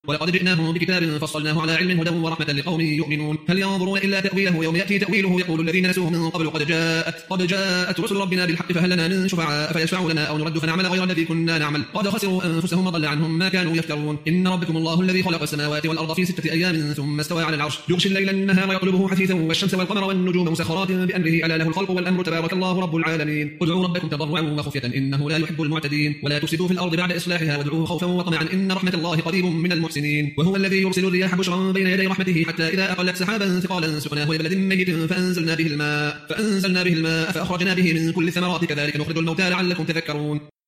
ولقد جئناهم بكتاب فصلناه على علم هدى ورحمة لقوم يؤمنون هل ينظرون إلا تأويله يوم يأتي تأويله يقول الذين نسوه من قبل قد جاءت رسل ربنا بالحق فهل لنا من شفعاء فيشفعوا لنا أو نرد فنعمل غير الذي كنا نعمل قد خسروا أنفسهم وضل عنهم ما كانوا يفترون إن ربكم الله الذي خلق السماوات والأرض في 6 أيام ثم استوى على العرش يغشي الليل النهار يطلبه حثيثا والشمس والقمر والنجوم مسخرات بأمره ألا له الخلق والأمر تبارك الله رب العالمين ادعوا ربكم تضرعا وخفية إنه لا يحب المعتدين ولا تفسدوا في الأرض بعد إصلاحها وادعوه خوفا وطمعا إن رحمة الله قريب من المحسنين وهو الذي يرسل الرياح بشرا بين يدي رحمته حتى إذا أقلت سحابا ثقالا سقناه إلى بلد ميت فأنزلنا به الماء فأخرجنا به من كل الثمرات كذلك نخرج الموتى لعلكم تذكرون